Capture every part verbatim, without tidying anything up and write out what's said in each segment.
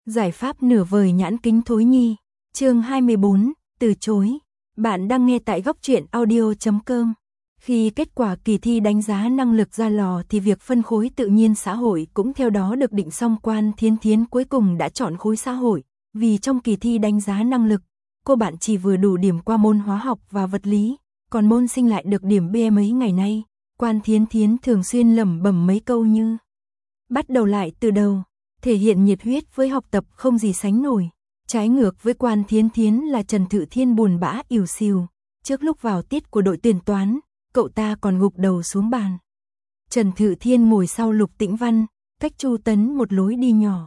Giải pháp nửa vời nhãn kính thối nhi. Chương hai mươi bốn, từ chối. Bạn đang nghe tại góc truyện audio chấm com. Khi kết quả kỳ thi đánh giá năng lực ra lò thì việc phân khối tự nhiên xã hội cũng theo đó được định xong. Quan Thiến Thiến cuối cùng đã chọn khối xã hội, vì trong kỳ thi đánh giá năng lực, cô bạn chỉ vừa đủ điểm qua môn hóa học và vật lý, còn môn sinh lại được điểm B. Mấy ngày nay, Quan Thiến Thiến thường xuyên lẩm bẩm mấy câu như bắt đầu lại từ đầu, thể hiện nhiệt huyết với học tập không gì sánh nổi. Trái ngược với Quan Thiến Thiến là Trần Thự Thiên buồn bã ỉu xìu. Trước lúc vào tiết của đội tuyển toán, cậu ta còn gục đầu xuống bàn. Trần Thự Thiên ngồi sau Lục Tĩnh Văn, cách Chu Tấn một lối đi nhỏ.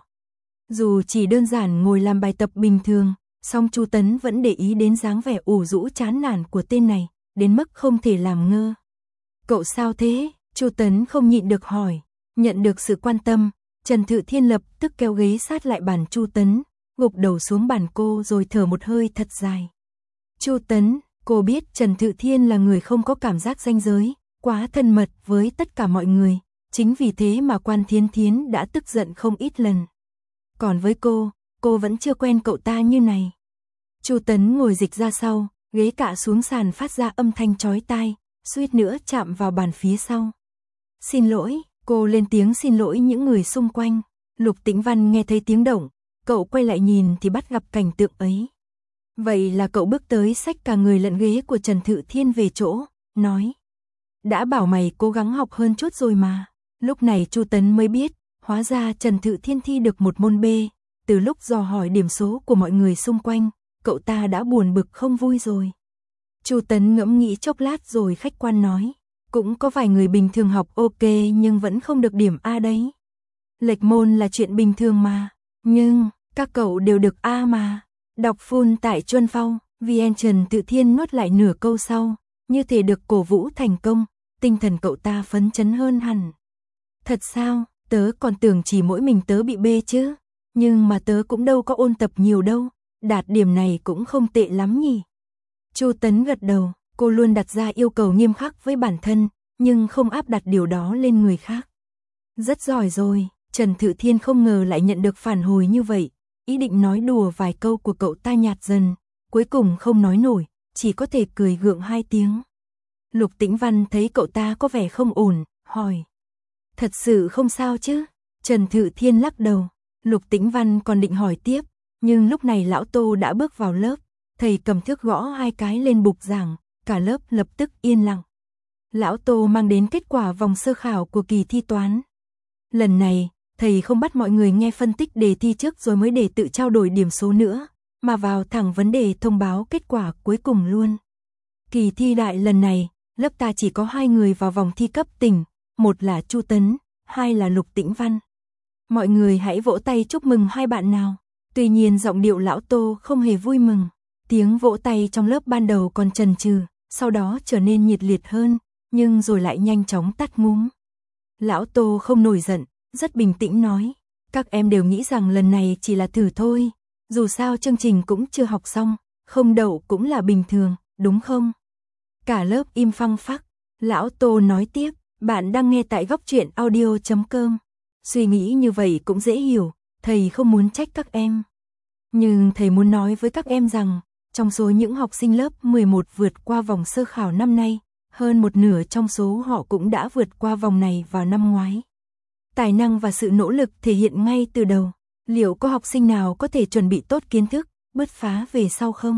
Dù chỉ đơn giản ngồi làm bài tập bình thường, song Chu Tấn vẫn để ý đến dáng vẻ ủ rũ chán nản của tên này, đến mức không thể làm ngơ. Cậu sao thế? Chu Tấn không nhịn được hỏi. Nhận được sự quan tâm, Trần Thự Thiên lập tức kéo ghế sát lại bàn Chu Tấn, gục đầu xuống bàn cô rồi thở một hơi thật dài. Chu Tấn, cô biết Trần Thự Thiên là người không có cảm giác ranh giới, quá thân mật với tất cả mọi người, chính vì thế mà Quan Thiến Thiến đã tức giận không ít lần. Còn với cô, cô vẫn chưa quen cậu ta như này. Chu Tấn ngồi dịch ra sau, ghế cạ xuống sàn phát ra âm thanh chói tai, suýt nữa chạm vào bàn phía sau. Xin lỗi, cô lên tiếng xin lỗi những người xung quanh. Lục Tĩnh Văn nghe thấy tiếng động, cậu quay lại nhìn thì bắt gặp cảnh tượng ấy. Vậy là cậu bước tới xách cả người lẫn ghế của Trần Thự Thiên về chỗ, nói: đã bảo mày cố gắng học hơn chút rồi mà. Lúc này Chu Tấn mới biết, hóa ra Trần Thự Thiên thi được một môn B. Từ lúc dò hỏi điểm số của mọi người xung quanh, cậu ta đã buồn bực không vui rồi. Chu Tấn ngẫm nghĩ chốc lát rồi khách quan nói: cũng có vài người bình thường học ok nhưng vẫn không được điểm A đấy. Lệch môn là chuyện bình thường mà, nhưng các cậu đều được A mà. Đọc full tại Chuân Phong, vê en Trần Thự Thiên nuốt lại nửa câu sau, như thể được cổ vũ thành công, tinh thần cậu ta phấn chấn hơn hẳn. Thật sao, tớ còn tưởng chỉ mỗi mình tớ bị B chứ, nhưng mà tớ cũng đâu có ôn tập nhiều đâu, đạt điểm này cũng không tệ lắm nhỉ. Chu Tấn gật đầu, cô luôn đặt ra yêu cầu nghiêm khắc với bản thân, nhưng không áp đặt điều đó lên người khác. Rất giỏi rồi. Trần Thự Thiên không ngờ lại nhận được phản hồi như vậy, ý định nói đùa vài câu của cậu ta nhạt dần, cuối cùng không nói nổi, chỉ có thể cười gượng hai tiếng. Lục Tĩnh Văn thấy cậu ta có vẻ không ổn, hỏi: thật sự không sao chứ? Trần Thự Thiên lắc đầu. Lục Tĩnh Văn còn định hỏi tiếp, nhưng lúc này lão Tô đã bước vào lớp, thầy cầm thước gõ hai cái lên bục giảng, cả lớp lập tức yên lặng. Lão Tô mang đến kết quả vòng sơ khảo của kỳ thi toán. Lần này, thầy không bắt mọi người nghe phân tích đề thi trước rồi mới để tự trao đổi điểm số nữa, mà vào thẳng vấn đề thông báo kết quả cuối cùng luôn. Kỳ thi đại lần này, lớp ta chỉ có hai người vào vòng thi cấp tỉnh, một là Chu Tấn, hai là Lục Tĩnh Văn. Mọi người hãy vỗ tay chúc mừng hai bạn nào. Tuy nhiên giọng điệu lão Tô không hề vui mừng. Tiếng vỗ tay trong lớp ban đầu còn chần chừ, sau đó trở nên nhiệt liệt hơn, nhưng rồi lại nhanh chóng tắt ngúm. Lão Tô không nổi giận, rất bình tĩnh nói: các em đều nghĩ rằng lần này chỉ là thử thôi, dù sao chương trình cũng chưa học xong, không đậu cũng là bình thường, đúng không? Cả lớp im phăng phắc. Lão Tô nói tiếp: bạn đang nghe tại góc truyện audio chấm com. Suy nghĩ như vậy cũng dễ hiểu, thầy không muốn trách các em. Nhưng thầy muốn nói với các em rằng, trong số những học sinh lớp mười một vượt qua vòng sơ khảo năm nay, hơn một nửa trong số họ cũng đã vượt qua vòng này vào năm ngoái. Tài năng và sự nỗ lực thể hiện ngay từ đầu. Liệu có học sinh nào có thể chuẩn bị tốt kiến thức, bứt phá về sau không?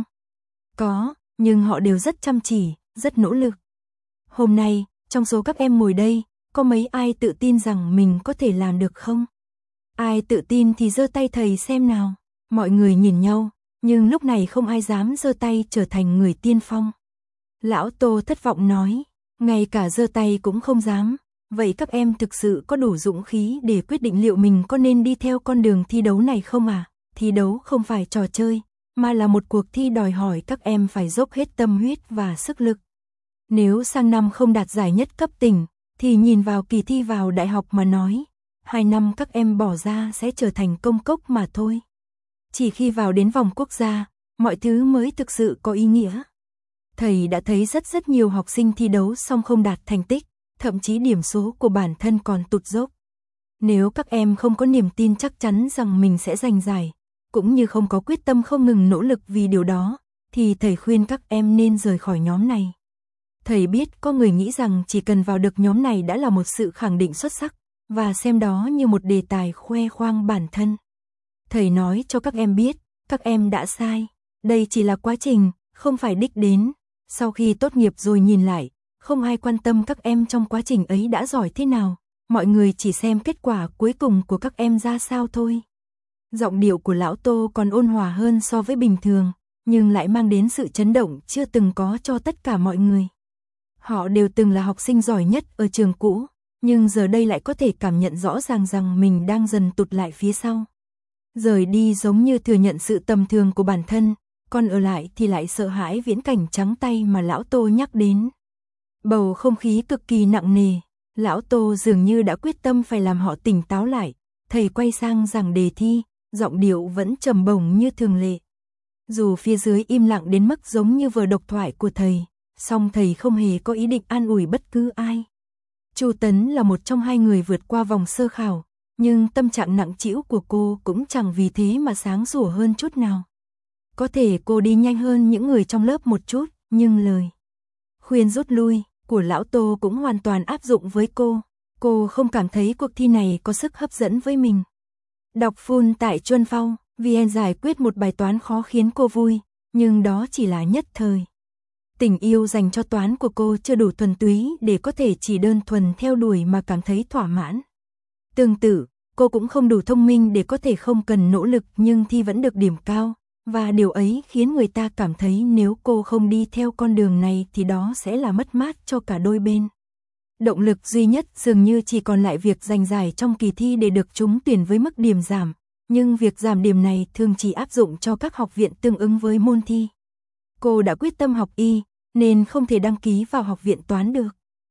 Có, nhưng họ đều rất chăm chỉ, rất nỗ lực. Hôm nay, trong số các em ngồi đây, có mấy ai tự tin rằng mình có thể làm được không? Ai tự tin thì giơ tay thầy xem nào. Mọi người nhìn nhau, nhưng lúc này không ai dám giơ tay trở thành người tiên phong. Lão Tô thất vọng nói: ngay cả giơ tay cũng không dám. Vậy các em thực sự có đủ dũng khí để quyết định liệu mình có nên đi theo con đường thi đấu này không à? Thi đấu không phải trò chơi, mà là một cuộc thi đòi hỏi các em phải dốc hết tâm huyết và sức lực. Nếu sang năm không đạt giải nhất cấp tỉnh, thì nhìn vào kỳ thi vào đại học mà nói, hai năm các em bỏ ra sẽ trở thành công cốc mà thôi. Chỉ khi vào đến vòng quốc gia, mọi thứ mới thực sự có ý nghĩa. Thầy đã thấy rất rất nhiều học sinh thi đấu xong không đạt thành tích, thậm chí điểm số của bản thân còn tụt dốc. Nếu các em không có niềm tin chắc chắn rằng mình sẽ giành giải, cũng như không có quyết tâm không ngừng nỗ lực vì điều đó, thì thầy khuyên các em nên rời khỏi nhóm này. Thầy biết có người nghĩ rằng chỉ cần vào được nhóm này đã là một sự khẳng định xuất sắc, và xem đó như một đề tài khoe khoang bản thân. Thầy nói cho các em biết, các em đã sai. Đây chỉ là quá trình, không phải đích đến. Sau khi tốt nghiệp rồi nhìn lại, không ai quan tâm các em trong quá trình ấy đã giỏi thế nào. Mọi người chỉ xem kết quả cuối cùng của các em ra sao thôi. Giọng điệu của lão Tô còn ôn hòa hơn so với bình thường, nhưng lại mang đến sự chấn động chưa từng có cho tất cả mọi người. Họ đều từng là học sinh giỏi nhất ở trường cũ, nhưng giờ đây lại có thể cảm nhận rõ ràng rằng mình đang dần tụt lại phía sau. Rời đi giống như thừa nhận sự tầm thường của bản thân, còn ở lại thì lại sợ hãi viễn cảnh trắng tay mà lão Tô nhắc đến. Bầu không khí cực kỳ nặng nề, lão Tô dường như đã quyết tâm phải làm họ tỉnh táo lại. Thầy quay sang giảng đề thi, giọng điệu vẫn trầm bổng như thường lệ. Dù phía dưới im lặng đến mức giống như vừa độc thoại của thầy, song thầy không hề có ý định an ủi bất cứ ai. Chu Tấn là một trong hai người vượt qua vòng sơ khảo, nhưng tâm trạng nặng trĩu của cô cũng chẳng vì thế mà sáng sủa hơn chút nào. Có thể cô đi nhanh hơn những người trong lớp một chút, nhưng lời khuyên rút lui của lão Tô cũng hoàn toàn áp dụng với cô. Cô không cảm thấy cuộc thi này có sức hấp dẫn với mình. Đọc full tại Chuân Phong, vê en giải quyết một bài toán khó khiến cô vui, nhưng đó chỉ là nhất thời. Tình yêu dành cho toán của cô chưa đủ thuần túy để có thể chỉ đơn thuần theo đuổi mà cảm thấy thỏa mãn. Tương tự, cô cũng không đủ thông minh để có thể không cần nỗ lực nhưng thi vẫn được điểm cao, và điều ấy khiến người ta cảm thấy nếu cô không đi theo con đường này thì đó sẽ là mất mát cho cả đôi bên. Động lực duy nhất dường như chỉ còn lại việc giành giải trong kỳ thi để được trúng tuyển với mức điểm giảm, nhưng việc giảm điểm này thường chỉ áp dụng cho các học viện tương ứng với môn thi. Cô đã quyết tâm học y, nên không thể đăng ký vào học viện toán được.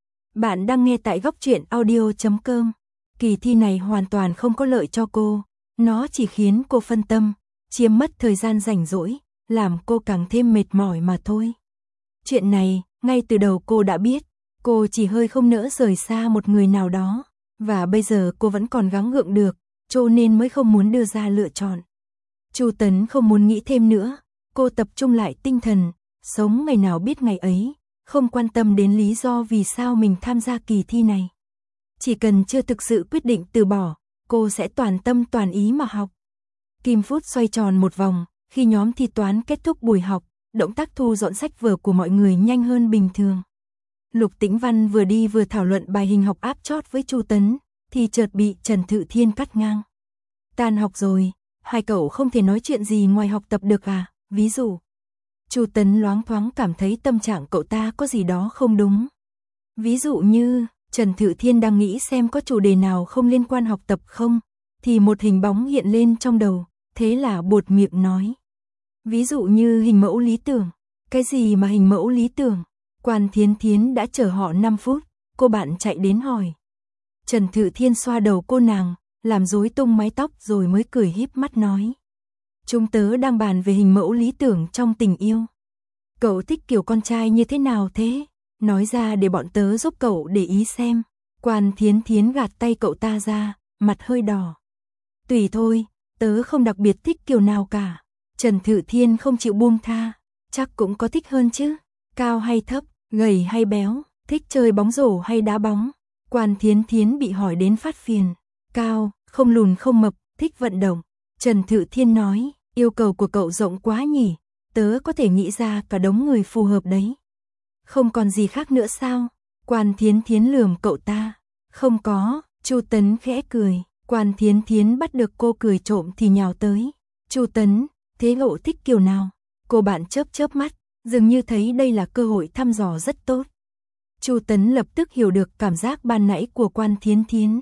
Bạn đang nghe tại góc truyện audio chấm com. Kỳ thi này hoàn toàn không có lợi cho cô, nó chỉ khiến cô phân tâm, chiếm mất thời gian rảnh rỗi, làm cô càng thêm mệt mỏi mà thôi. Chuyện này, ngay từ đầu cô đã biết, cô chỉ hơi không nỡ rời xa một người nào đó, và bây giờ cô vẫn còn gắng gượng được, cho nên mới không muốn đưa ra lựa chọn. Chu Tấn không muốn nghĩ thêm nữa, cô tập trung lại tinh thần, sống ngày nào biết ngày ấy, không quan tâm đến lý do vì sao mình tham gia kỳ thi này. Chỉ cần chưa thực sự quyết định từ bỏ, cô sẽ toàn tâm toàn ý mà học. Kim phút xoay tròn một vòng, khi nhóm thi toán kết thúc buổi học, động tác thu dọn sách vở của mọi người nhanh hơn bình thường. Lục Tĩnh Văn vừa đi vừa thảo luận bài hình học áp chót với Chu Tấn, thì chợt bị Trần Thự Thiên cắt ngang. Tan học rồi, hai cậu không thể nói chuyện gì ngoài học tập được à, ví dụ. Chu Tấn loáng thoáng cảm thấy tâm trạng cậu ta có gì đó không đúng. Ví dụ như, Trần Thự Thiên đang nghĩ xem có chủ đề nào không liên quan học tập không, thì một hình bóng hiện lên trong đầu, thế là buột miệng nói. Ví dụ như hình mẫu lý tưởng. Cái gì mà hình mẫu lý tưởng? Quan Thiến Thiến đã chờ họ năm phút, cô bạn chạy đến hỏi. Trần Thự Thiên xoa đầu cô nàng, làm rối tung mái tóc rồi mới cười híp mắt nói. Chúng tớ đang bàn về hình mẫu lý tưởng trong tình yêu. Cậu thích kiểu con trai như thế nào thế? Nói ra để bọn tớ giúp cậu để ý xem. Quan Thiến Thiến gạt tay cậu ta ra, mặt hơi đỏ. Tùy thôi, tớ không đặc biệt thích kiểu nào cả. Trần Thự Thiên không chịu buông tha, chắc cũng có thích hơn chứ. Cao hay thấp, gầy hay béo, thích chơi bóng rổ hay đá bóng. Quan Thiến Thiến bị hỏi đến phát phiền. Cao, không lùn không mập, thích vận động. Trần Thự Thiên nói, yêu cầu của cậu rộng quá nhỉ, tớ có thể nghĩ ra cả đống người phù hợp đấy. Không còn gì khác nữa sao? Quan Thiến Thiến lườm cậu ta. Không có, Chu Tấn khẽ cười. Quan Thiến Thiến bắt được cô cười trộm thì nhào tới. Chu Tấn, thế cậu thích kiểu nào? Cô bạn chớp chớp mắt, dường như thấy đây là cơ hội thăm dò rất tốt. Chu Tấn lập tức hiểu được cảm giác ban nãy của Quan Thiến Thiến.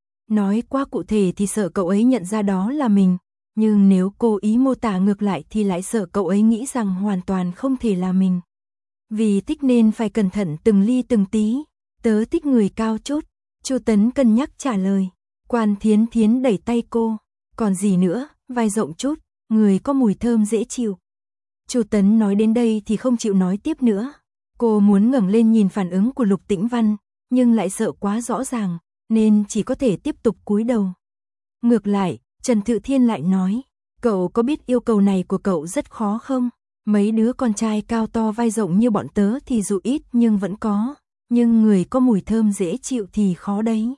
Nói quá cụ thể thì sợ cậu ấy nhận ra đó là mình, nhưng nếu cô ý mô tả ngược lại thì lại sợ cậu ấy nghĩ rằng hoàn toàn không thể là mình. Vì thích nên phải cẩn thận từng ly từng tí. Tớ thích người cao chút. Chu Tấn cân nhắc trả lời. Quan Thiến Thiến đẩy tay cô. Còn gì nữa, vai rộng chút, người có mùi thơm dễ chịu. Chu Tấn nói đến đây thì không chịu nói tiếp nữa. Cô muốn ngẩng lên nhìn phản ứng của Lục Tĩnh Văn, nhưng lại sợ quá rõ ràng, nên chỉ có thể tiếp tục cúi đầu. Ngược lại, Trần Thự Thiên lại nói, cậu có biết yêu cầu này của cậu rất khó không? Mấy đứa con trai cao to vai rộng như bọn tớ thì dù ít nhưng vẫn có, nhưng người có mùi thơm dễ chịu thì khó đấy.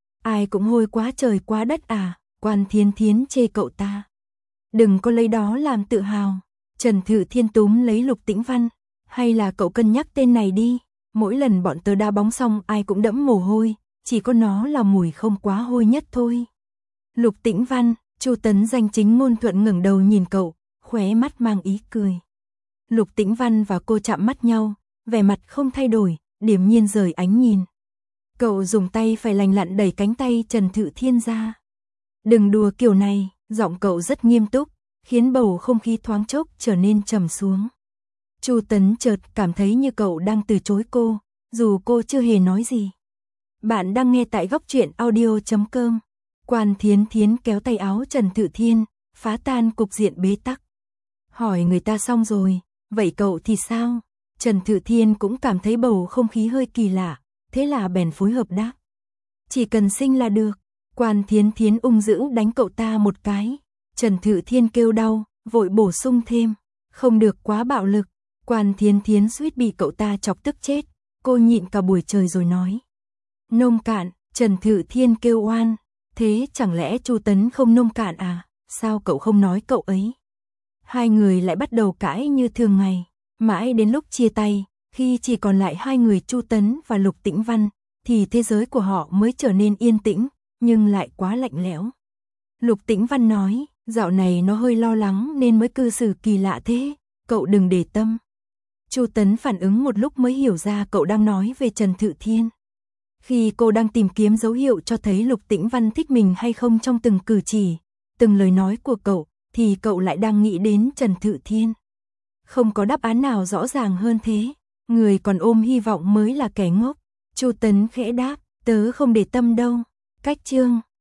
Ai cũng hôi quá trời quá đất à, Quan Thiến Thiến chê cậu ta. Đừng có lấy đó làm tự hào. Trần Thự Thiên túm lấy Lục Tĩnh Văn, hay là cậu cân nhắc tên này đi, mỗi lần bọn tớ đá bóng xong ai cũng đẫm mồ hôi, chỉ có nó là mùi không quá hôi nhất thôi. Lục Tĩnh Văn, Chu Tấn danh chính ngôn thuận ngẩng đầu nhìn cậu, khóe mắt mang ý cười. Lục Tĩnh Văn và cô chạm mắt nhau, vẻ mặt không thay đổi, điềm nhiên rời ánh nhìn. Cậu dùng tay phải lành lặn đẩy cánh tay Trần Thự Thiên ra. Đừng đùa kiểu này, giọng cậu rất nghiêm túc, khiến bầu không khí thoáng chốc trở nên trầm xuống. Chu Tấn chợt cảm thấy như cậu đang từ chối cô, dù cô chưa hề nói gì. Bạn đang nghe tại góc truyện audio chấm com. Quan Thiến Thiến kéo tay áo Trần Thự Thiên, phá tan cục diện bế tắc. Hỏi người ta xong rồi, vậy cậu thì sao? Trần Thự Thiên cũng cảm thấy bầu không khí hơi kỳ lạ, thế là bèn phối hợp đáp. Chỉ cần sinh là được. Quan Thiến Thiến ung dữ đánh cậu ta một cái. Trần Thự Thiên kêu đau, vội bổ sung thêm. Không được quá bạo lực. Quan Thiến Thiến suýt bị cậu ta chọc tức chết. Cô nhịn cả buổi trời rồi nói. Nông cạn, Trần Thự Thiên kêu oan. Thế chẳng lẽ Chu Tấn không nông cạn à? Sao cậu không nói cậu ấy? Hai người lại bắt đầu cãi như thường ngày. Mãi đến lúc chia tay, khi chỉ còn lại hai người Chu Tấn và Lục Tĩnh Văn, thì thế giới của họ mới trở nên yên tĩnh, nhưng lại quá lạnh lẽo. Lục Tĩnh Văn nói, dạo này nó hơi lo lắng nên mới cư xử kỳ lạ thế, cậu đừng để tâm. Chu Tấn phản ứng một lúc mới hiểu ra cậu đang nói về Trần Thự Thiên. Khi cô đang tìm kiếm dấu hiệu cho thấy Lục Tĩnh Văn thích mình hay không trong từng cử chỉ, từng lời nói của cậu, thì cậu lại đang nghĩ đến Trần Thự Thiên. Không có đáp án nào rõ ràng hơn thế, người còn ôm hy vọng mới là kẻ ngốc. Chu Tấn khẽ đáp, tớ không để tâm đâu. Cách chương